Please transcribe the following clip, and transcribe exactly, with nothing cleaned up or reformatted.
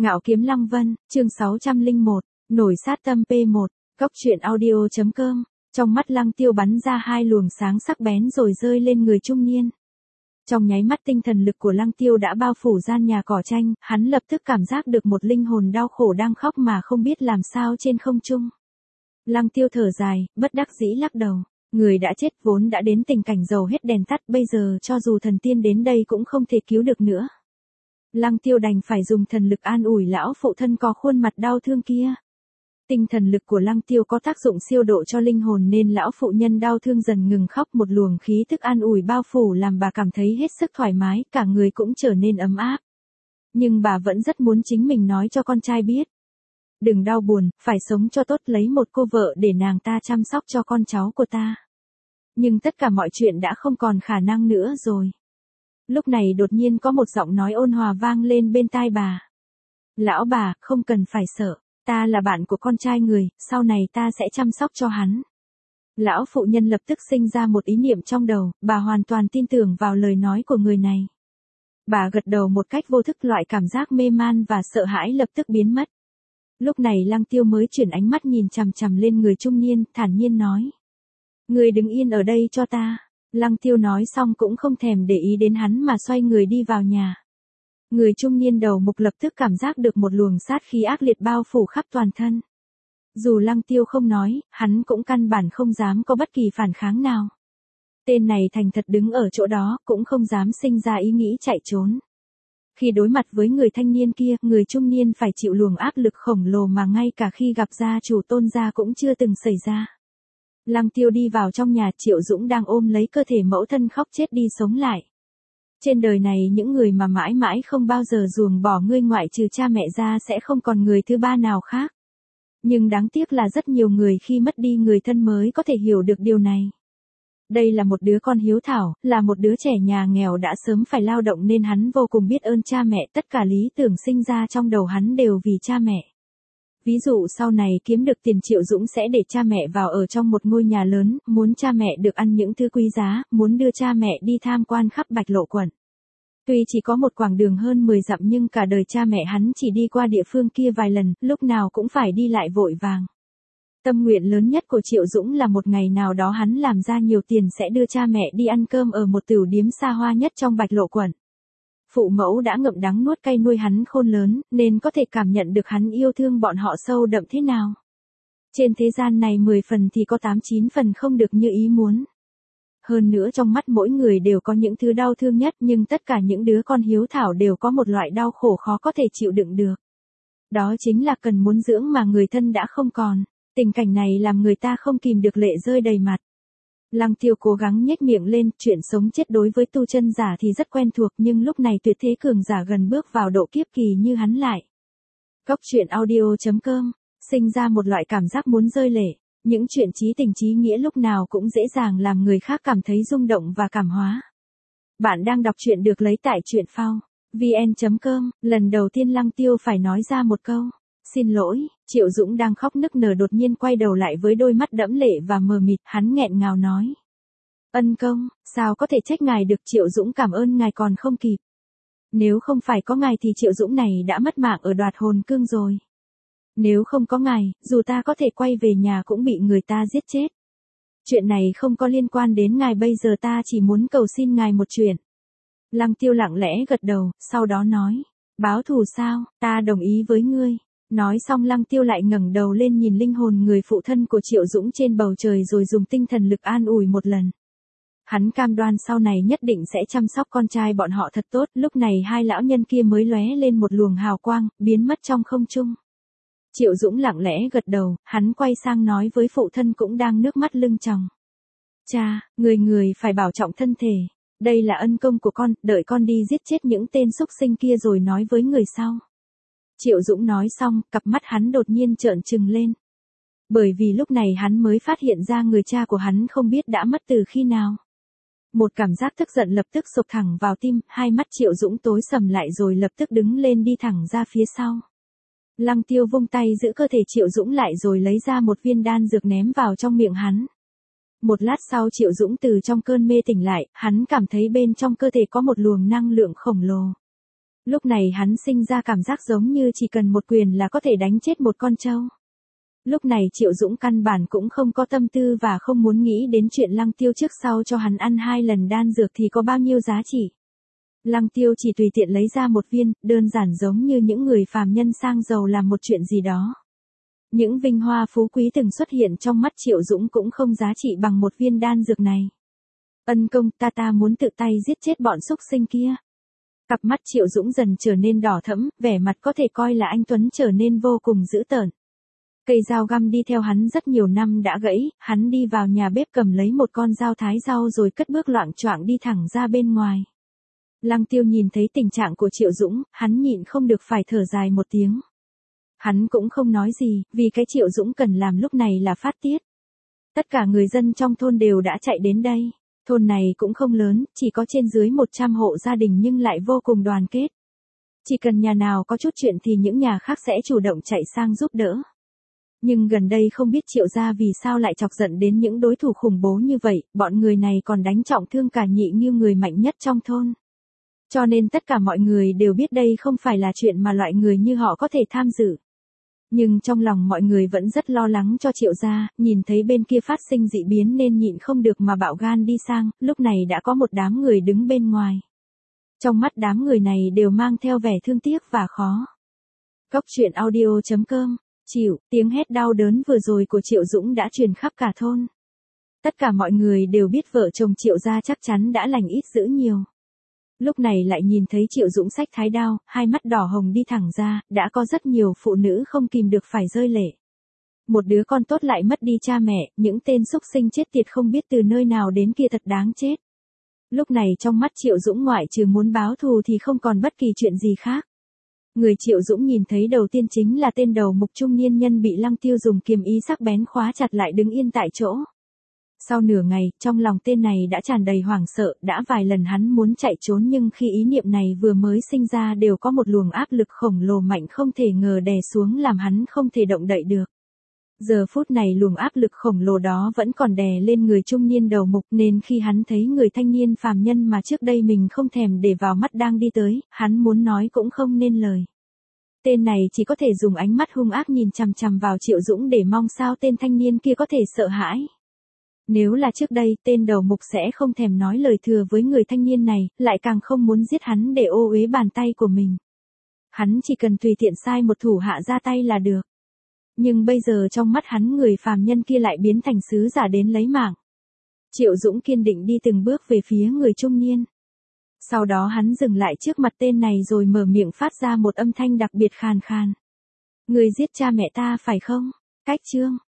Ngạo Kiếm Lăng Vân, chương sáu trăm lẻ một, nổi sát tâm pê một, góc truyện audio chấm com. Trong mắt Lăng Tiêu bắn ra hai luồng sáng sắc bén rồi rơi lên người trung niên. Trong nháy mắt tinh thần lực của Lăng Tiêu đã bao phủ gian nhà cỏ tranh, hắn lập tức cảm giác được một linh hồn đau khổ đang khóc mà không biết làm sao trên không trung. Lăng Tiêu thở dài, bất đắc dĩ lắc đầu. Người đã chết vốn đã đến tình cảnh dầu hết đèn tắt, bây giờ cho dù thần tiên đến đây cũng không thể cứu được nữa. Lăng Tiêu đành phải dùng thần lực an ủi lão phụ thân có khuôn mặt đau thương kia. Tinh thần lực của Lăng Tiêu có tác dụng siêu độ cho linh hồn nên lão phụ nhân đau thương dần ngừng khóc, một luồng khí thức an ủi bao phủ làm bà cảm thấy hết sức thoải mái, cả người cũng trở nên ấm áp. Nhưng bà vẫn rất muốn chính mình nói cho con trai biết. Đừng đau buồn, phải sống cho tốt, lấy một cô vợ để nàng ta chăm sóc cho con cháu của ta. Nhưng tất cả mọi chuyện đã không còn khả năng nữa rồi. Lúc này đột nhiên có một giọng nói ôn hòa vang lên bên tai bà. Lão bà, không cần phải sợ, ta là bạn của con trai người, sau này ta sẽ chăm sóc cho hắn. Lão phụ nhân lập tức sinh ra một ý niệm trong đầu, bà hoàn toàn tin tưởng vào lời nói của người này. Bà gật đầu một cách vô thức, loại cảm giác mê man và sợ hãi lập tức biến mất. Lúc này Lăng Tiêu mới chuyển ánh mắt nhìn chằm chằm lên người trung niên, thản nhiên nói. Người đứng yên ở đây cho ta. Lăng Tiêu nói xong cũng không thèm để ý đến hắn mà xoay người đi vào nhà. Người trung niên đầu mục lập tức cảm giác được một luồng sát khí ác liệt bao phủ khắp toàn thân. Dù Lăng Tiêu không nói, hắn cũng căn bản không dám có bất kỳ phản kháng nào. Tên này thành thật đứng ở chỗ đó, cũng không dám sinh ra ý nghĩ chạy trốn. Khi đối mặt với người thanh niên kia, người trung niên phải chịu luồng áp lực khổng lồ mà ngay cả khi gặp gia chủ Tôn gia cũng chưa từng xảy ra. Lăng Tiêu đi vào trong nhà, Triệu Dũng đang ôm lấy cơ thể mẫu thân khóc chết đi sống lại. Trên đời này những người mà mãi mãi không bao giờ ruồng bỏ ngươi ngoại trừ cha mẹ ra sẽ không còn người thứ ba nào khác. Nhưng đáng tiếc là rất nhiều người khi mất đi người thân mới có thể hiểu được điều này. Đây là một đứa con hiếu thảo, là một đứa trẻ nhà nghèo đã sớm phải lao động nên hắn vô cùng biết ơn cha mẹ, tất cả lý tưởng sinh ra trong đầu hắn đều vì cha mẹ. Ví dụ sau này kiếm được tiền, Triệu Dũng sẽ để cha mẹ vào ở trong một ngôi nhà lớn, muốn cha mẹ được ăn những thứ quý giá, muốn đưa cha mẹ đi tham quan khắp Bạch Lộ quận. Tuy chỉ có một quãng đường hơn mười dặm nhưng cả đời cha mẹ hắn chỉ đi qua địa phương kia vài lần, lúc nào cũng phải đi lại vội vàng. Tâm nguyện lớn nhất của Triệu Dũng là một ngày nào đó hắn làm ra nhiều tiền sẽ đưa cha mẹ đi ăn cơm ở một tửu điếm xa hoa nhất trong Bạch Lộ quận. Phụ mẫu đã ngậm đắng nuốt cay nuôi hắn khôn lớn, nên có thể cảm nhận được hắn yêu thương bọn họ sâu đậm thế nào. Trên thế gian này mười phần thì có tám chín phần không được như ý muốn. Hơn nữa trong mắt mỗi người đều có những thứ đau thương nhất, nhưng tất cả những đứa con hiếu thảo đều có một loại đau khổ khó có thể chịu đựng được. Đó chính là cần muốn dưỡng mà người thân đã không còn. Tình cảnh này làm người ta không kìm được lệ rơi đầy mặt. Lăng Tiêu cố gắng nhếch miệng lên, chuyện sống chết đối với tu chân giả thì rất quen thuộc, nhưng lúc này tuyệt thế cường giả gần bước vào độ kiếp kỳ như hắn lại. Góc truyện audio chấm com, sinh ra một loại cảm giác muốn rơi lệ, những chuyện chí tình chí nghĩa lúc nào cũng dễ dàng làm người khác cảm thấy rung động và cảm hóa. Bạn đang đọc truyện được lấy tại truyện phao vn chấm com, lần đầu tiên Lăng Tiêu phải nói ra một câu. Xin lỗi, Triệu Dũng đang khóc nức nở đột nhiên quay đầu lại với đôi mắt đẫm lệ và mờ mịt, hắn nghẹn ngào nói. Ân công, sao có thể trách ngài được, Triệu Dũng cảm ơn ngài còn không kịp. Nếu không phải có ngài thì Triệu Dũng này đã mất mạng ở Đoạt Hồn Cương rồi. Nếu không có ngài, dù ta có thể quay về nhà cũng bị người ta giết chết. Chuyện này không có liên quan đến ngài, bây giờ ta chỉ muốn cầu xin ngài một chuyện. Lăng Tiêu lặng lẽ gật đầu, sau đó nói. Báo thù sao, ta đồng ý với ngươi. Nói xong Lăng Tiêu lại ngẩng đầu lên nhìn linh hồn người phụ thân của Triệu Dũng trên bầu trời rồi dùng tinh thần lực an ủi một lần. Hắn cam đoan sau này nhất định sẽ chăm sóc con trai bọn họ thật tốt, lúc này hai lão nhân kia mới lóe lên một luồng hào quang, biến mất trong không trung. Triệu Dũng lặng lẽ gật đầu, hắn quay sang nói với phụ thân cũng đang nước mắt lưng tròng. Cha, người người phải bảo trọng thân thể, đây là ân công của con, đợi con đi giết chết những tên xúc sinh kia rồi nói với người sau. Triệu Dũng nói xong, cặp mắt hắn đột nhiên trợn trừng lên. Bởi vì lúc này hắn mới phát hiện ra người cha của hắn không biết đã mất từ khi nào. Một cảm giác tức giận lập tức sộc thẳng vào tim, hai mắt Triệu Dũng tối sầm lại rồi lập tức đứng lên đi thẳng ra phía sau. Lăng Tiêu vung tay giữ cơ thể Triệu Dũng lại rồi lấy ra một viên đan dược ném vào trong miệng hắn. Một lát sau Triệu Dũng từ trong cơn mê tỉnh lại, hắn cảm thấy bên trong cơ thể có một luồng năng lượng khổng lồ. Lúc này hắn sinh ra cảm giác giống như chỉ cần một quyền là có thể đánh chết một con trâu. Lúc này Triệu Dũng căn bản cũng không có tâm tư và không muốn nghĩ đến chuyện Lăng Tiêu trước sau cho hắn ăn hai lần đan dược thì có bao nhiêu giá trị. Lăng Tiêu chỉ tùy tiện lấy ra một viên, đơn giản giống như những người phàm nhân sang giàu làm một chuyện gì đó. Những vinh hoa phú quý từng xuất hiện trong mắt Triệu Dũng cũng không giá trị bằng một viên đan dược này. Ân công, ta ta muốn tự tay giết chết bọn xúc sinh kia. Cặp mắt Triệu Dũng dần trở nên đỏ thẫm, vẻ mặt có thể coi là anh tuấn trở nên vô cùng dữ tợn. Cây dao găm đi theo hắn rất nhiều năm đã gãy, hắn đi vào nhà bếp cầm lấy một con dao thái rau rồi cất bước loạng choạng đi thẳng ra bên ngoài. Lăng Tiêu nhìn thấy tình trạng của Triệu Dũng, hắn nhịn không được phải thở dài một tiếng. Hắn cũng không nói gì, vì cái Triệu Dũng cần làm lúc này là phát tiết. Tất cả người dân trong thôn đều đã chạy đến đây. Thôn này cũng không lớn, chỉ có trên dưới một trăm hộ gia đình nhưng lại vô cùng đoàn kết. Chỉ cần nhà nào có chút chuyện thì những nhà khác sẽ chủ động chạy sang giúp đỡ. Nhưng gần đây không biết Triệu gia vì sao lại chọc giận đến những đối thủ khủng bố như vậy, bọn người này còn đánh trọng thương cả Nhị Nghiêu người mạnh nhất trong thôn. Cho nên tất cả mọi người đều biết đây không phải là chuyện mà loại người như họ có thể tham dự. Nhưng trong lòng mọi người vẫn rất lo lắng cho Triệu gia, nhìn thấy bên kia phát sinh dị biến nên nhịn không được mà bạo gan đi sang, lúc này đã có một đám người đứng bên ngoài. Trong mắt đám người này đều mang theo vẻ thương tiếc và khó. Cốc truyện audio chấm com, chịu, tiếng hét đau đớn vừa rồi của Triệu Dũng đã truyền khắp cả thôn. Tất cả mọi người đều biết vợ chồng Triệu gia chắc chắn đã lành ít dữ nhiều. Lúc này lại nhìn thấy Triệu Dũng xách thái đao, hai mắt đỏ hồng đi thẳng ra, đã có rất nhiều phụ nữ không kìm được phải rơi lệ. Một đứa con tốt lại mất đi cha mẹ, những tên xúc sinh chết tiệt không biết từ nơi nào đến kia thật đáng chết. Lúc này trong mắt Triệu Dũng ngoại trừ muốn báo thù thì không còn bất kỳ chuyện gì khác. Người Triệu Dũng nhìn thấy đầu tiên chính là tên đầu mục trung niên nhân bị Lăng Tiêu dùng kiềm ý sắc bén khóa chặt lại đứng yên tại chỗ. Sau nửa ngày, trong lòng tên này đã tràn đầy hoảng sợ, đã vài lần hắn muốn chạy trốn nhưng khi ý niệm này vừa mới sinh ra đều có một luồng áp lực khổng lồ mạnh không thể ngờ đè xuống làm hắn không thể động đậy được. Giờ phút này luồng áp lực khổng lồ đó vẫn còn đè lên người trung niên đầu mục nên khi hắn thấy người thanh niên phàm nhân mà trước đây mình không thèm để vào mắt đang đi tới, hắn muốn nói cũng không nên lời. Tên này chỉ có thể dùng ánh mắt hung ác nhìn chằm chằm vào Triệu Dũng để mong sao tên thanh niên kia có thể sợ hãi. Nếu là trước đây, tên đầu mục sẽ không thèm nói lời thừa với người thanh niên này, lại càng không muốn giết hắn để ô uế bàn tay của mình. Hắn chỉ cần tùy tiện sai một thủ hạ ra tay là được. Nhưng bây giờ trong mắt hắn người phàm nhân kia lại biến thành sứ giả đến lấy mạng. Triệu Dũng kiên định đi từng bước về phía người trung niên. Sau đó hắn dừng lại trước mặt tên này rồi mở miệng phát ra một âm thanh đặc biệt khàn khàn. Người giết cha mẹ ta phải không? Cách chương